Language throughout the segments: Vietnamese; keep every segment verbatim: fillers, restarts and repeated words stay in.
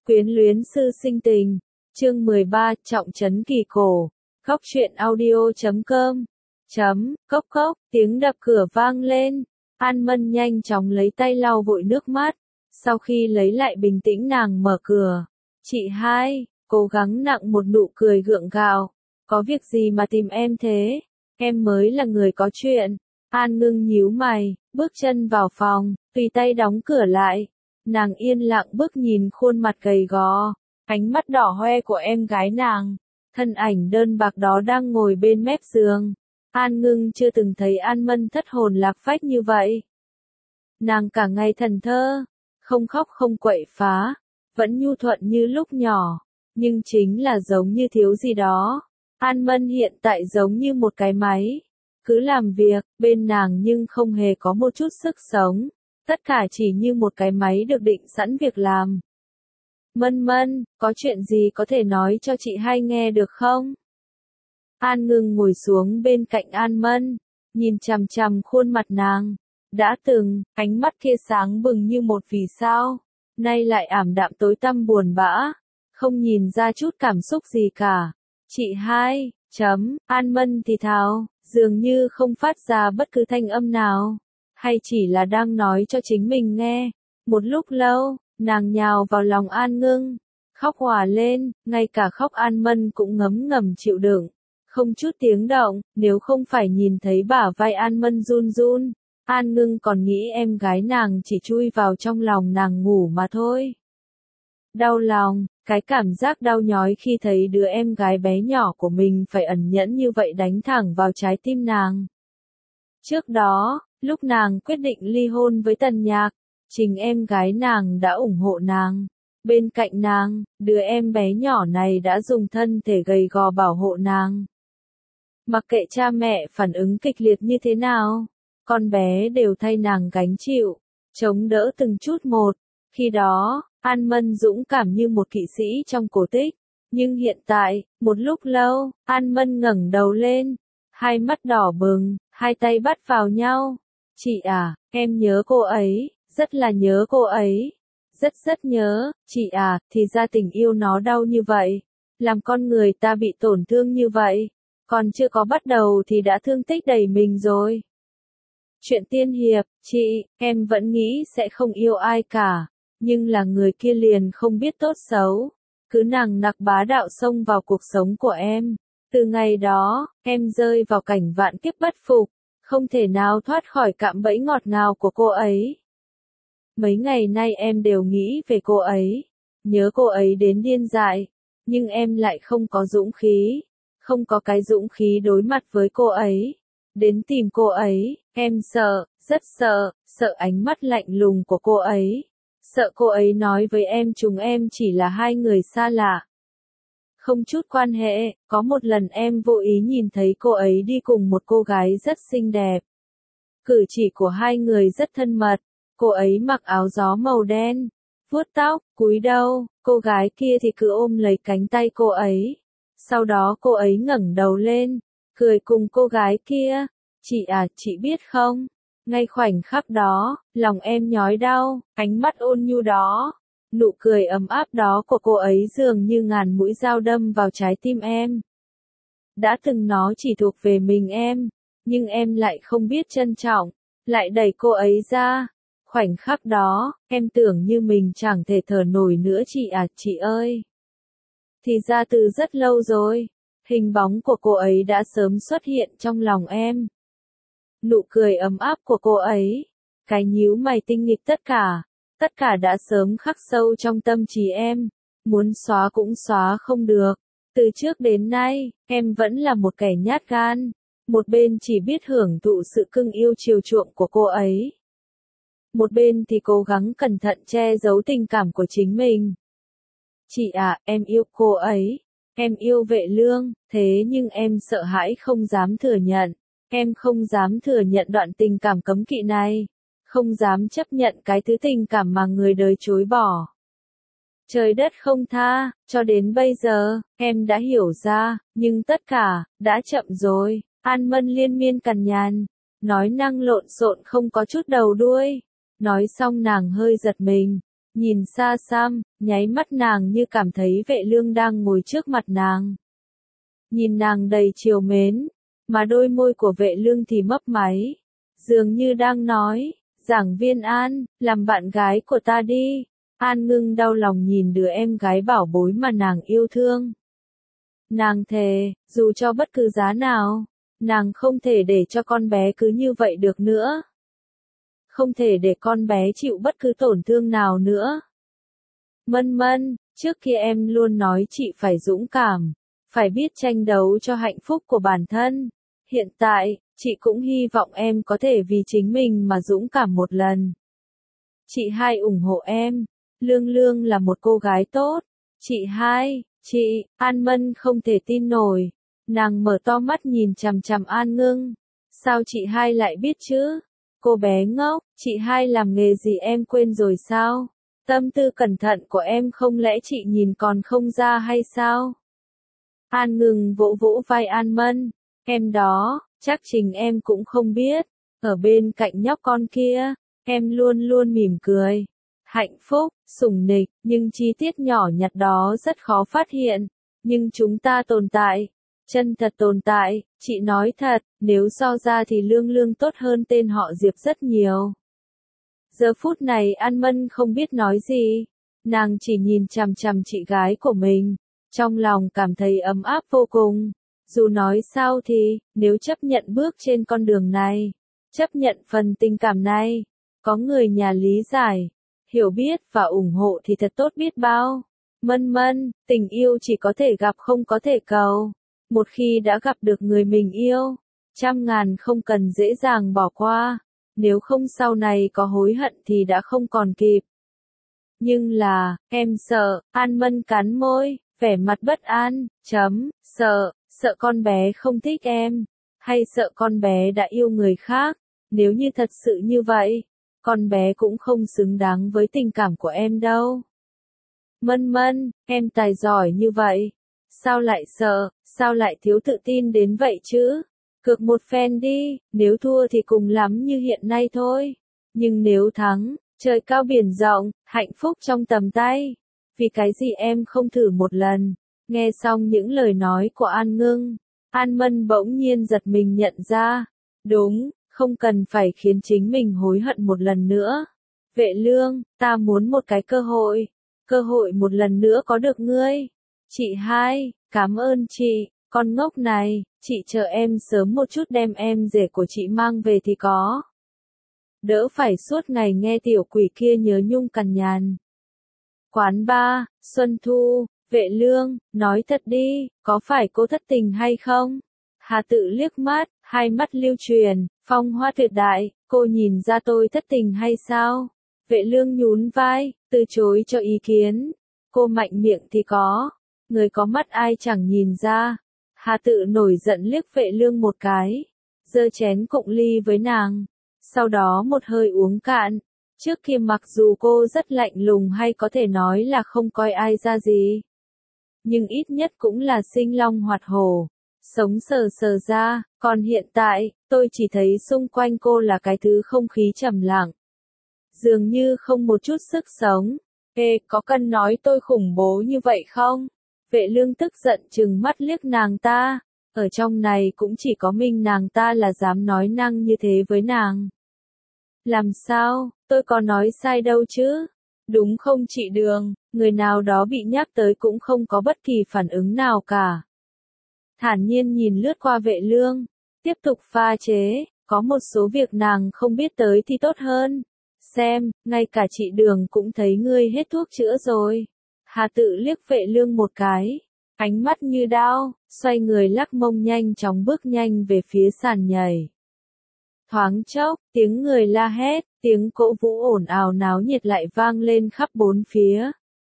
Quyến luyến sư sinh tình. Chương mười ba, trọng trấn kỳ cổ. Góc truyện audio chấm com. Chấm, cốc cốc, tiếng đập cửa vang lên. An Mân nhanh chóng lấy tay lau vội nước mắt. Sau khi lấy lại bình tĩnh nàng mở cửa. Chị hai, cố gắng nặng một nụ cười gượng gạo. Có việc gì mà tìm em thế? Em mới là người có chuyện. An Ngưng nhíu mày, bước chân vào phòng, tùy tay đóng cửa lại. Nàng yên lặng bước nhìn khuôn mặt gầy gò, ánh mắt đỏ hoe của em gái nàng. Thân ảnh đơn bạc đó đang ngồi bên mép giường. An Ngưng chưa từng thấy An Mân thất hồn lạc phách như vậy. Nàng cả ngày thần thơ, không khóc không quậy phá, vẫn nhu thuận như lúc nhỏ, nhưng chính là giống như thiếu gì đó. An Mân hiện tại giống như một cái máy, cứ làm việc, bên nàng nhưng không hề có một chút sức sống, tất cả chỉ như một cái máy được định sẵn việc làm. Mân Mân, có chuyện gì có thể nói cho chị hai nghe được không? An Ngưng ngồi xuống bên cạnh An Mân, nhìn chằm chằm khuôn mặt nàng. Đã từng, ánh mắt kia sáng bừng như một vì sao, nay lại ảm đạm tối tăm buồn bã, không nhìn ra chút cảm xúc gì cả. Chị hai, chấm, An Mân thì thào, dường như không phát ra bất cứ thanh âm nào, hay chỉ là đang nói cho chính mình nghe. Một lúc lâu, nàng nhào vào lòng An Ngưng, khóc òa lên, ngay cả khóc An Mân cũng ngấm ngầm chịu đựng, không chút tiếng động. Nếu không phải nhìn thấy bả vai An Mân run run, An Ngưng còn nghĩ em gái nàng chỉ chui vào trong lòng nàng ngủ mà thôi. Đau lòng, cái cảm giác đau nhói khi thấy đứa em gái bé nhỏ của mình phải ẩn nhẫn như vậy đánh thẳng vào trái tim nàng. Trước đó, lúc nàng quyết định ly hôn với Tần Nhạc, chính em gái nàng đã ủng hộ nàng. Bên cạnh nàng, đứa em bé nhỏ này đã dùng thân thể gầy gò bảo hộ nàng. Mặc kệ cha mẹ phản ứng kịch liệt như thế nào, con bé đều thay nàng gánh chịu, chống đỡ từng chút một. Khi đó, An Mân dũng cảm như một kỵ sĩ trong cổ tích. Nhưng hiện tại, một lúc lâu, An Mân ngẩng đầu lên, hai mắt đỏ bừng, hai tay bắt vào nhau. Chị à, em nhớ cô ấy, rất là nhớ cô ấy. Rất rất nhớ, chị à, thì ra tình yêu nó đau như vậy. Làm con người ta bị tổn thương như vậy. Còn chưa có bắt đầu thì đã thương tích đầy mình rồi. Chuyện tiên hiệp, chị, em vẫn nghĩ sẽ không yêu ai cả. Nhưng là người kia liền không biết tốt xấu. Cứ nằng nặc bá đạo xông vào cuộc sống của em. Từ ngày đó, em rơi vào cảnh vạn kiếp bất phục. Không thể nào thoát khỏi cạm bẫy ngọt ngào của cô ấy. Mấy ngày nay em đều nghĩ về cô ấy. Nhớ cô ấy đến điên dại. Nhưng em lại không có dũng khí. Không có cái dũng khí đối mặt với cô ấy. Đến tìm cô ấy, em sợ, rất sợ, sợ ánh mắt lạnh lùng của cô ấy. Sợ cô ấy nói với em chúng em chỉ là hai người xa lạ. Không chút quan hệ, có một lần em vô ý nhìn thấy cô ấy đi cùng một cô gái rất xinh đẹp. Cử chỉ của hai người rất thân mật, cô ấy mặc áo gió màu đen, vuốt tóc, cúi đầu, cô gái kia thì cứ ôm lấy cánh tay cô ấy. Sau đó cô ấy ngẩng đầu lên, cười cùng cô gái kia. Chị à, chị biết không? Ngay khoảnh khắc đó, lòng em nhói đau, ánh mắt ôn nhu đó, nụ cười ấm áp đó của cô ấy dường như ngàn mũi dao đâm vào trái tim em. Đã từng nó chỉ thuộc về mình em, nhưng em lại không biết trân trọng, lại đẩy cô ấy ra. Khoảnh khắc đó, em tưởng như mình chẳng thể thở nổi nữa chị à, chị ơi. Thì ra từ rất lâu rồi, hình bóng của cô ấy đã sớm xuất hiện trong lòng em. Nụ cười ấm áp của cô ấy, cái nhíu mày tinh nghịch tất cả, tất cả đã sớm khắc sâu trong tâm trí em, muốn xóa cũng xóa không được. Từ trước đến nay, em vẫn là một kẻ nhát gan, một bên chỉ biết hưởng thụ sự cưng yêu chiều chuộng của cô ấy. Một bên thì cố gắng cẩn thận che giấu tình cảm của chính mình. Chị à, em yêu cô ấy, em yêu Vệ Lương, thế nhưng em sợ hãi không dám thừa nhận. Em không dám thừa nhận đoạn tình cảm cấm kỵ này, không dám chấp nhận cái thứ tình cảm mà người đời chối bỏ. Trời đất không tha, cho đến bây giờ, em đã hiểu ra, nhưng tất cả, đã chậm rồi. An Mân liên miên cằn nhằn, nói năng lộn xộn không có chút đầu đuôi. Nói xong nàng hơi giật mình, Nhìn xa xăm, nháy mắt nàng như cảm thấy Vệ Lương đang ngồi trước mặt nàng. Nhìn nàng đầy trìu mến, mà đôi môi của Vệ Lương thì mấp máy, dường như đang nói, Giảng Viên An, làm bạn gái của ta đi. An Ngưng đau lòng nhìn đứa em gái bảo bối mà nàng yêu thương. Nàng thề, dù cho bất cứ giá nào, nàng không thể để cho con bé cứ như vậy được nữa. Không thể để con bé chịu bất cứ tổn thương nào nữa. Mân Mân, trước kia em luôn nói chị phải dũng cảm, phải biết tranh đấu cho hạnh phúc của bản thân. Hiện tại, chị cũng hy vọng em có thể vì chính mình mà dũng cảm một lần. Chị hai ủng hộ em. Lương Lương là một cô gái tốt. Chị hai, chị, An Mân không thể tin nổi. Nàng mở to mắt nhìn chằm chằm An Ngưng. Sao chị hai lại biết chứ? Cô bé ngốc, chị hai làm nghề gì em quên rồi sao? Tâm tư cẩn thận của em không lẽ chị nhìn còn không ra hay sao? An Ngưng vỗ vỗ vai An Mân. Em đó, chắc chính em cũng không biết. Ở bên cạnh nhóc con kia, em luôn luôn mỉm cười. Hạnh phúc, sủng nịch, nhưng chi tiết nhỏ nhặt đó rất khó phát hiện. Nhưng chúng ta tồn tại. Chân thật tồn tại, chị nói thật, nếu so ra thì Lương Lương tốt hơn tên họ Diệp rất nhiều. Giờ phút này An Mân không biết nói gì. Nàng chỉ nhìn chằm chằm chị gái của mình. Trong lòng cảm thấy ấm áp vô cùng. Dù nói sao thì, nếu chấp nhận bước trên con đường này, chấp nhận phần tình cảm này, có người nhà lý giải, hiểu biết và ủng hộ thì thật tốt biết bao. Mân Mân, tình yêu chỉ có thể gặp không có thể cầu. Một khi đã gặp được người mình yêu, trăm ngàn không cần dễ dàng bỏ qua. Nếu không sau này có hối hận thì đã không còn kịp. Nhưng là, em sợ, An Mân cắn môi, vẻ mặt bất an, chấm, sợ, sợ con bé không thích em, hay sợ con bé đã yêu người khác. Nếu như thật sự như vậy, con bé cũng không xứng đáng với tình cảm của em đâu. Mân Mân, em tài giỏi như vậy, sao lại sợ, sao lại thiếu tự tin đến vậy chứ? Cược một phen đi, nếu thua thì cùng lắm như hiện nay thôi. Nhưng nếu thắng, trời cao biển rộng, hạnh phúc trong tầm tay. Vì cái gì em không thử một lần? Nghe xong những lời nói của An Ngưng, An Mân bỗng nhiên giật mình nhận ra. Đúng, không cần phải khiến chính mình hối hận một lần nữa. Vệ Lương, ta muốn một cái cơ hội. Cơ hội một lần nữa có được ngươi. Chị hai, cảm ơn chị, con ngốc này, chị chờ em sớm một chút đem em rể của chị mang về thì có. Đỡ phải suốt ngày nghe tiểu quỷ kia nhớ nhung cằn nhằn. Quán ba, Xuân Thu, Vệ Lương, nói thật đi, có phải cô thất tình hay không? Hà Tự liếc mắt, hai mắt lưu truyền, phong hoa tuyệt đại, cô nhìn ra tôi thất tình hay sao? Vệ Lương nhún vai, từ chối cho ý kiến. Cô mạnh miệng thì có, người có mắt ai chẳng nhìn ra. Hà Tự nổi giận liếc Vệ Lương một cái, giơ chén cụng ly với nàng, sau đó một hơi uống cạn. Trước kia mặc dù cô rất lạnh lùng hay có thể nói là không coi ai ra gì, nhưng ít nhất cũng là sinh long hoạt hổ, sống sờ sờ ra, còn hiện tại, tôi chỉ thấy xung quanh cô là cái thứ không khí trầm lặng. Dường như không một chút sức sống. Ê, có cần nói tôi khủng bố như vậy không? Vệ Lương tức giận trừng mắt liếc nàng ta, ở trong này cũng chỉ có mình nàng ta là dám nói năng như thế với nàng. Làm sao, tôi có nói sai đâu chứ? Đúng không chị Đường, người nào đó bị nhắc tới cũng không có bất kỳ phản ứng nào cả. Thản nhiên nhìn lướt qua Vệ Lương, tiếp tục pha chế, có một số việc nàng không biết tới thì tốt hơn. Xem, ngay cả chị Đường cũng thấy ngươi hết thuốc chữa rồi. Hà Tự liếc Vệ Lương một cái, ánh mắt như đao, xoay người lắc mông nhanh chóng bước nhanh về phía sàn nhảy. Thoáng chốc, tiếng người la hét, tiếng cỗ vũ ồn ào náo nhiệt lại vang lên khắp bốn phía.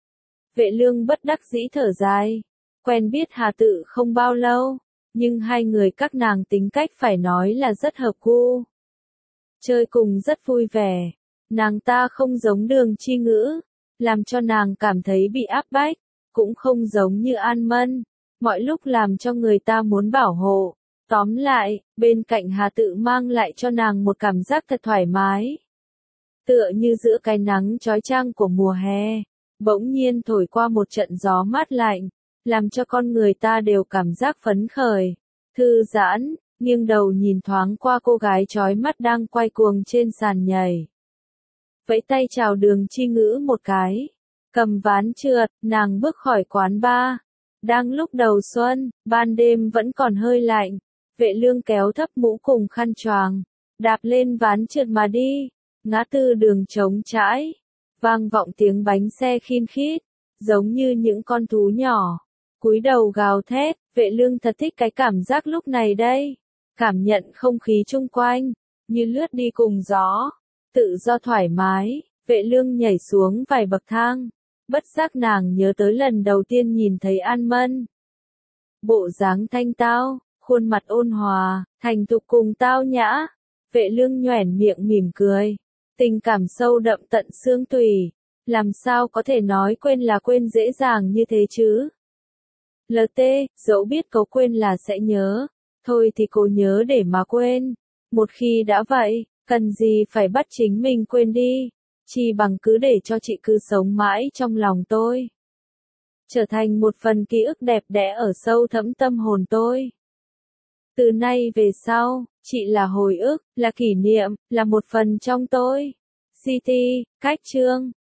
Vệ Lương bất đắc dĩ thở dài, quen biết Hà Tự không bao lâu, nhưng hai người các nàng tính cách phải nói là rất hợp gu. Chơi cùng rất vui vẻ, nàng ta không giống Đường Chi Ngữ, làm cho nàng cảm thấy bị áp bách, cũng không giống như An Mân, mọi lúc làm cho người ta muốn bảo hộ. Tóm lại, bên cạnh Hà Tự mang lại cho nàng một cảm giác thật thoải mái. tựa như giữa cái nắng chói chang của mùa hè, bỗng nhiên thổi qua một trận gió mát lạnh, làm cho con người ta đều cảm giác phấn khởi, thư giãn, nghiêng đầu nhìn thoáng qua cô gái chói mắt đang quay cuồng trên sàn nhảy. Vẫy tay chào Đường Chi Ngữ một cái, cầm ván trượt, nàng bước khỏi quán bar. Đang lúc đầu xuân, ban đêm vẫn còn hơi lạnh, Vệ Lương kéo thấp mũ cùng khăn choàng, đạp lên ván trượt mà đi. Ngã tư đường trống trải, vang vọng tiếng bánh xe khin khít, giống như những con thú nhỏ, cúi đầu gào thét. Vệ Lương thật thích cái cảm giác lúc này đây, cảm nhận không khí chung quanh, như lướt đi cùng gió, tự do thoải mái. Vệ Lương nhảy xuống vài bậc thang, bất giác nàng nhớ tới lần đầu tiên nhìn thấy An Mân. Bộ dáng thanh tao, khuôn mặt ôn hòa, thành thục cùng tao nhã. Vệ Lương nhoẻn miệng mỉm cười, tình cảm sâu đậm tận xương tủy, làm sao có thể nói quên là quên dễ dàng như thế chứ. lờ tê, dẫu biết có quên là sẽ nhớ, thôi thì cố nhớ để mà quên. Một khi đã vậy, cần gì phải bắt chính mình quên đi, chỉ bằng cứ để cho chị cứ sống mãi trong lòng tôi, trở thành một phần ký ức đẹp đẽ ở sâu thẳm tâm hồn tôi. Từ nay về sau, chị là hồi ức, là kỷ niệm, là một phần trong tôi. xê tê, cách chương.